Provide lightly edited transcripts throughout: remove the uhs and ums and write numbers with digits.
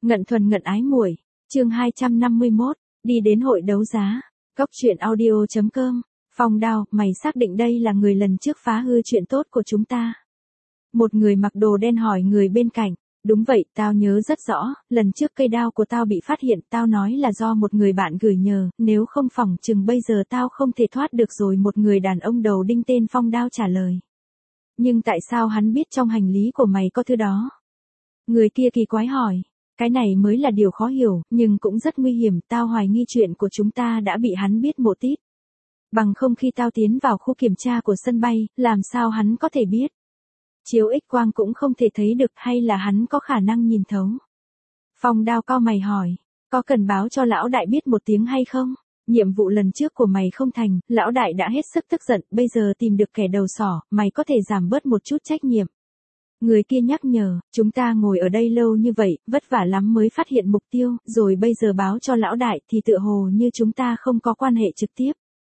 Ngận thuần ngận ái muội, chương 251, đi đến hội đấu giá. Góc truyện audio.com, Phong Đao, mày xác định đây là người lần trước phá hư chuyện tốt của chúng ta. Một người mặc đồ đen hỏi người bên cạnh, đúng vậy, tao nhớ rất rõ, lần trước cây đao của tao bị phát hiện, tao nói là do một người bạn gửi nhờ, nếu không phỏng chừng bây giờ tao không thể thoát được rồi. Một người đàn ông đầu đinh tên Phong Đao trả lời. Nhưng tại sao hắn biết trong hành lý của mày có thứ đó? Người kia kỳ quái hỏi. Cái này mới là điều khó hiểu, nhưng cũng rất nguy hiểm, tao hoài nghi chuyện của chúng ta đã bị hắn biết một tít. Bằng không khi tao tiến vào khu kiểm tra của sân bay, làm sao hắn có thể biết? Chiếu X quang cũng không thể thấy được, hay là hắn có khả năng nhìn thấu? Phong Đao cau mày hỏi, có cần báo cho lão đại biết một tiếng hay không? Nhiệm vụ lần trước của mày không thành, lão đại đã hết sức tức giận, bây giờ tìm được kẻ đầu sỏ, mày có thể giảm bớt một chút trách nhiệm. Người kia nhắc nhở, chúng ta ngồi ở đây lâu như vậy, vất vả lắm mới phát hiện mục tiêu, rồi bây giờ báo cho lão đại thì tựa hồ như chúng ta không có quan hệ trực tiếp.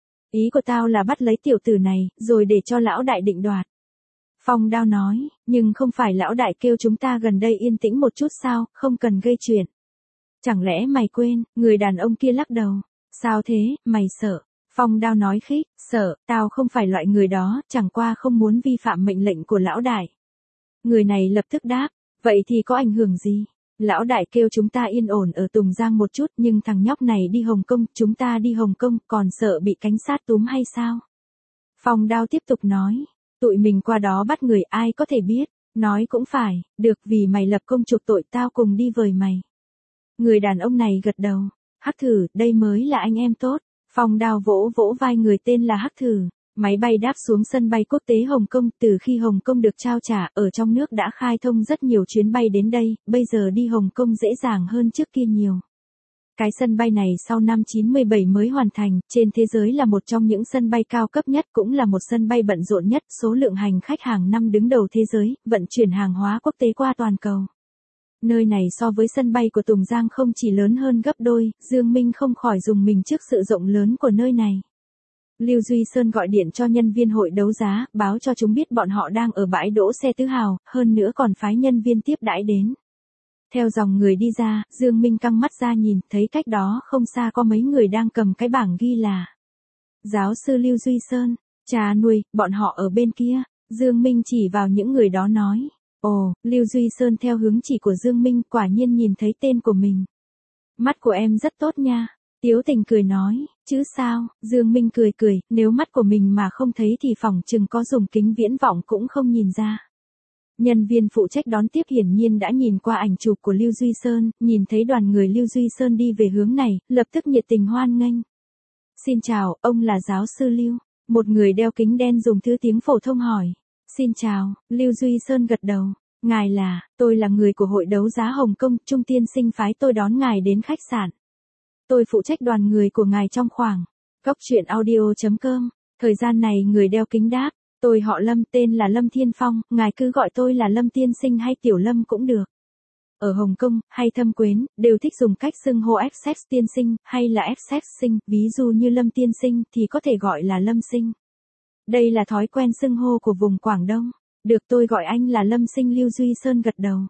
Ý của tao là bắt lấy tiểu tử này, rồi để cho lão đại định đoạt. Phong Đao nói, nhưng không phải lão đại kêu chúng ta gần đây yên tĩnh một chút sao, không cần gây chuyện. Chẳng lẽ mày quên? Người đàn ông kia lắc đầu. Sao thế, mày sợ? Phong Đao nói khích, sợ, tao không phải loại người đó, chẳng qua không muốn vi phạm mệnh lệnh của lão đại. Người này lập tức đáp, vậy thì có ảnh hưởng gì? Lão đại kêu chúng ta yên ổn ở Tùng Giang một chút, nhưng thằng nhóc này đi Hồng Kông, chúng ta đi Hồng Kông, còn sợ bị cảnh sát túm hay sao? Phong Đao tiếp tục nói, tụi mình qua đó bắt người ai có thể biết, nói cũng phải, được vì mày lập công chuộc tội tao cùng đi với mày. Người đàn ông này gật đầu, Hắc Thử, đây mới là anh em tốt. Phong Đao vỗ vỗ vai người tên là Hắc Thử. Máy bay đáp xuống sân bay quốc tế Hồng Kông, từ khi Hồng Kông được trao trả, ở trong nước đã khai thông rất nhiều chuyến bay đến đây, bây giờ đi Hồng Kông dễ dàng hơn trước kia nhiều. Cái sân bay này sau năm 97 mới hoàn thành, trên thế giới là một trong những sân bay cao cấp nhất, cũng là một sân bay bận rộn nhất, số lượng hành khách hàng năm đứng đầu thế giới, vận chuyển hàng hóa quốc tế qua toàn cầu. Nơi này so với sân bay của Tùng Giang không chỉ lớn hơn gấp đôi, Dương Minh không khỏi rùng mình trước sự rộng lớn của nơi này. Lưu Duy Sơn gọi điện cho nhân viên hội đấu giá, báo cho chúng biết bọn họ đang ở bãi đỗ xe Tứ Hào, hơn nữa còn phái nhân viên tiếp đãi đến. Theo dòng người đi ra, Dương Minh căng mắt ra nhìn, thấy cách đó không xa có mấy người đang cầm cái bảng ghi là giáo sư Lưu Duy Sơn, cha nuôi, bọn họ ở bên kia. Dương Minh chỉ vào những người đó nói, ồ, Lưu Duy Sơn theo hướng chỉ của Dương Minh quả nhiên nhìn thấy tên của mình. Mắt của em rất tốt nha. Tiếu Tình cười nói, chứ sao? Dương Minh cười cười, nếu mắt của mình mà không thấy thì phỏng chừng có dùng kính viễn vọng cũng không nhìn ra. Nhân viên phụ trách đón tiếp hiển nhiên đã nhìn qua ảnh chụp của Lưu Duy Sơn, nhìn thấy đoàn người Lưu Duy Sơn đi về hướng này, lập tức nhiệt tình hoan nghênh. Xin chào, ông là giáo sư Lưu. Một người đeo kính đen dùng thứ tiếng phổ thông hỏi. Xin chào, Lưu Duy Sơn gật đầu. Ngài là, tôi là người của hội đấu giá Hồng Kông, Trung tiên sinh phái tôi đón ngài đến khách sạn. Tôi phụ trách đoàn người của ngài trong khoảng. Góc truyện audio.com. Thời gian này người đeo kính đáp, tôi họ Lâm, tên là Lâm Thiên Phong, ngài cứ gọi tôi là Lâm tiên sinh hay Tiểu Lâm cũng được. Ở Hồng Kông, hay Thâm Quyến, đều thích dùng cách xưng hô FX tiên sinh, hay là FX sinh, ví dụ như Lâm tiên sinh thì có thể gọi là Lâm sinh. Đây là thói quen xưng hô của vùng Quảng Đông. Được, tôi gọi anh là Lâm sinh. Lưu Duy Sơn gật đầu.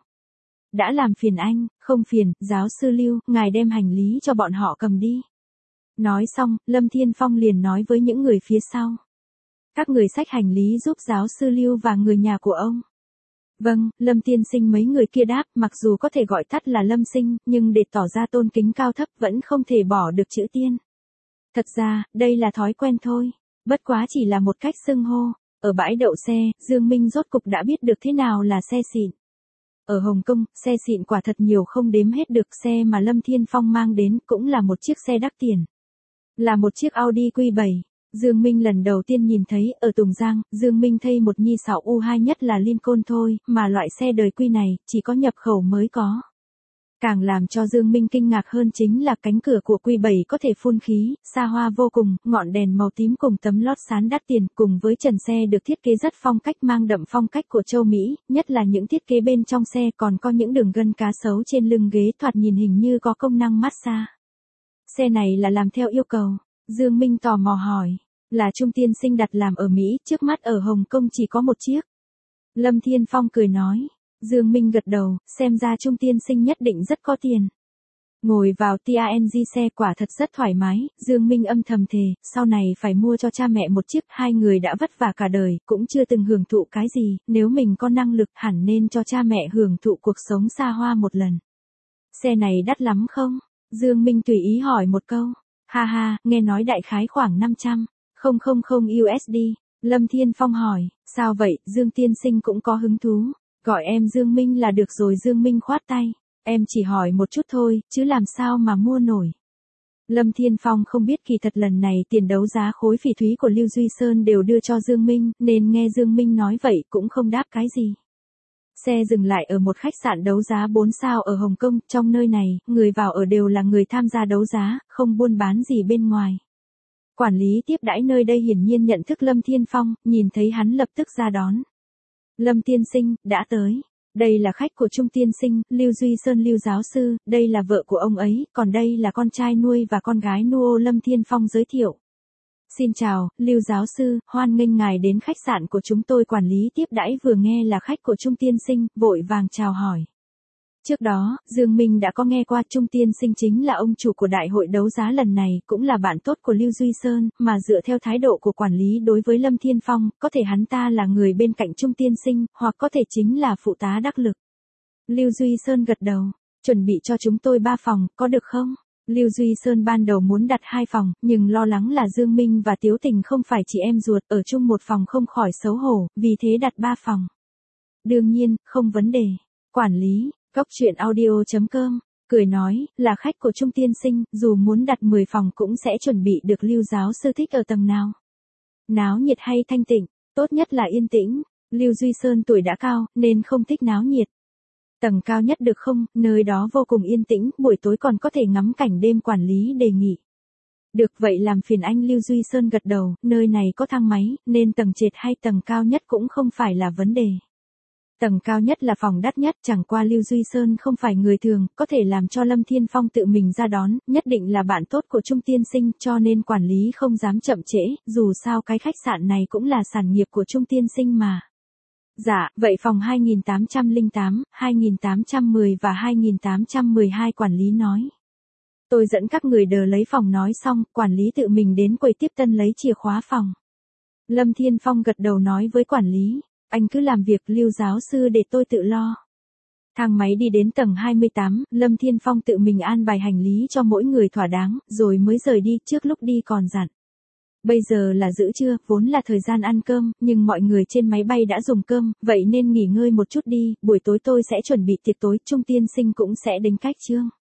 Đã làm phiền anh, không phiền, giáo sư Lưu, ngài đem hành lý cho bọn họ cầm đi. Nói xong, Lâm Thiên Phong liền nói với những người phía sau. Các người xách hành lý giúp giáo sư Lưu và người nhà của ông. Vâng, Lâm tiên sinh. Mấy người kia đáp, mặc dù có thể gọi tắt là Lâm sinh, nhưng để tỏ ra tôn kính cao thấp vẫn không thể bỏ được chữ tiên. Thật ra, đây là thói quen thôi, bất quá chỉ là một cách xưng hô. Ở bãi đậu xe, Dương Minh rốt cục đã biết được thế nào là xe xịn. Ở Hồng Kông, xe xịn quả thật nhiều không đếm hết được, xe mà Lâm Thiên Phong mang đến cũng là một chiếc xe đắt tiền. Là một chiếc Audi Q7. Dương Minh lần đầu tiên nhìn thấy, ở Tùng Giang, Dương Minh thấy một Nhi 6 U2 nhất là Lincoln thôi, mà loại xe đời Q này, chỉ có nhập khẩu mới có. Càng làm cho Dương Minh kinh ngạc hơn chính là cánh cửa của Q7 có thể phun khí, xa hoa vô cùng, ngọn đèn màu tím cùng tấm lót sán đắt tiền, cùng với trần xe được thiết kế rất phong cách, mang đậm phong cách của châu Mỹ, nhất là những thiết kế bên trong xe còn có những đường gân cá sấu trên lưng ghế, thoạt nhìn hình như có công năng massage. Xe này là làm theo yêu cầu. Dương Minh tò mò hỏi, là Trung tiên sinh đặt làm ở Mỹ, trước mắt ở Hồng Kông chỉ có một chiếc. Lâm Thiên Phong cười nói, Dương Minh gật đầu, xem ra Trung tiên sinh nhất định rất có tiền. Ngồi vào TANG xe quả thật rất thoải mái, Dương Minh âm thầm thề, sau này phải mua cho cha mẹ một chiếc, hai người đã vất vả cả đời, cũng chưa từng hưởng thụ cái gì, nếu mình có năng lực hẳn nên cho cha mẹ hưởng thụ cuộc sống xa hoa một lần. Xe này đắt lắm không? Dương Minh tùy ý hỏi một câu. Ha ha, nghe nói đại khái khoảng 500, 000 USD. Lâm Thiên Phong hỏi, sao vậy, Dương tiên sinh cũng có hứng thú. Gọi em Dương Minh là được rồi. Dương Minh khoát tay. Em chỉ hỏi một chút thôi, chứ làm sao mà mua nổi. Lâm Thiên Phong không biết kỳ thật lần này tiền đấu giá khối phỉ thúy của Lưu Duy Sơn đều đưa cho Dương Minh, nên nghe Dương Minh nói vậy cũng không đáp cái gì. Xe dừng lại ở một khách sạn đấu giá 4 sao ở Hồng Kông, trong nơi này, người vào ở đều là người tham gia đấu giá, không buôn bán gì bên ngoài. Quản lý tiếp đãi nơi đây hiển nhiên nhận thức Lâm Thiên Phong, nhìn thấy hắn lập tức ra đón. Lâm tiên sinh, đã tới. Đây là khách của Trung tiên sinh, Lưu Duy Sơn Lưu giáo sư, đây là vợ của ông ấy, còn đây là con trai nuôi và con gái nuô. Lâm Thiên Phong giới thiệu. Xin chào, Lưu giáo sư, hoan nghênh ngài đến khách sạn của chúng tôi. Quản lý tiếp đãi vừa nghe là khách của Trung tiên sinh, vội vàng chào hỏi. Trước đó, Dương Minh đã có nghe qua Trung tiên sinh chính là ông chủ của đại hội đấu giá lần này, cũng là bạn tốt của Lưu Duy Sơn, mà dựa theo thái độ của quản lý đối với Lâm Thiên Phong, có thể hắn ta là người bên cạnh Trung tiên sinh, hoặc có thể chính là phụ tá đắc lực. Lưu Duy Sơn gật đầu, chuẩn bị cho chúng tôi 3 phòng, có được không? Lưu Duy Sơn ban đầu muốn đặt 2 phòng, nhưng lo lắng là Dương Minh và Tiếu Tình không phải chị em ruột, ở chung một phòng không khỏi xấu hổ, vì thế đặt 3 phòng. Đương nhiên, không vấn đề. Quản lý Cốc truyện audio.com, cười nói, là khách của Trung tiên sinh, dù muốn đặt 10 phòng cũng sẽ chuẩn bị được. Lưu giáo sư thích ở tầng nào? Náo nhiệt hay thanh tịnh? Tốt nhất là yên tĩnh. Lưu Duy Sơn tuổi đã cao, nên không thích náo nhiệt. Tầng cao nhất được không, nơi đó vô cùng yên tĩnh, buổi tối còn có thể ngắm cảnh đêm. Quản lý đề nghị. Được vậy làm phiền anh. Lưu Duy Sơn gật đầu, nơi này có thang máy, nên tầng trệt hay tầng cao nhất cũng không phải là vấn đề. Tầng cao nhất là phòng đắt nhất, chẳng qua Lưu Duy Sơn không phải người thường, có thể làm cho Lâm Thiên Phong tự mình ra đón, nhất định là bạn tốt của Trung tiên sinh, cho nên quản lý không dám chậm trễ, dù sao cái khách sạn này cũng là sản nghiệp của Trung tiên sinh mà. Dạ, vậy phòng 2808, 2810 và 2812. Quản lý nói. Tôi dẫn các người đờ lấy phòng. Nói xong, quản lý tự mình đến quầy tiếp tân lấy chìa khóa phòng. Lâm Thiên Phong gật đầu nói với quản lý. Anh cứ làm việc, Lưu giáo sư, để tôi tự lo. Thang máy đi đến tầng 28, Lâm Thiên Phong tự mình an bài hành lý cho mỗi người thỏa đáng, rồi mới rời đi. Trước lúc đi còn dặn. Bây giờ là giữa trưa, vốn là thời gian ăn cơm, nhưng mọi người trên máy bay đã dùng cơm, vậy nên nghỉ ngơi một chút đi, buổi tối tôi sẽ chuẩn bị tiệc tối. Trung tiên sinh cũng sẽ đến cách trương.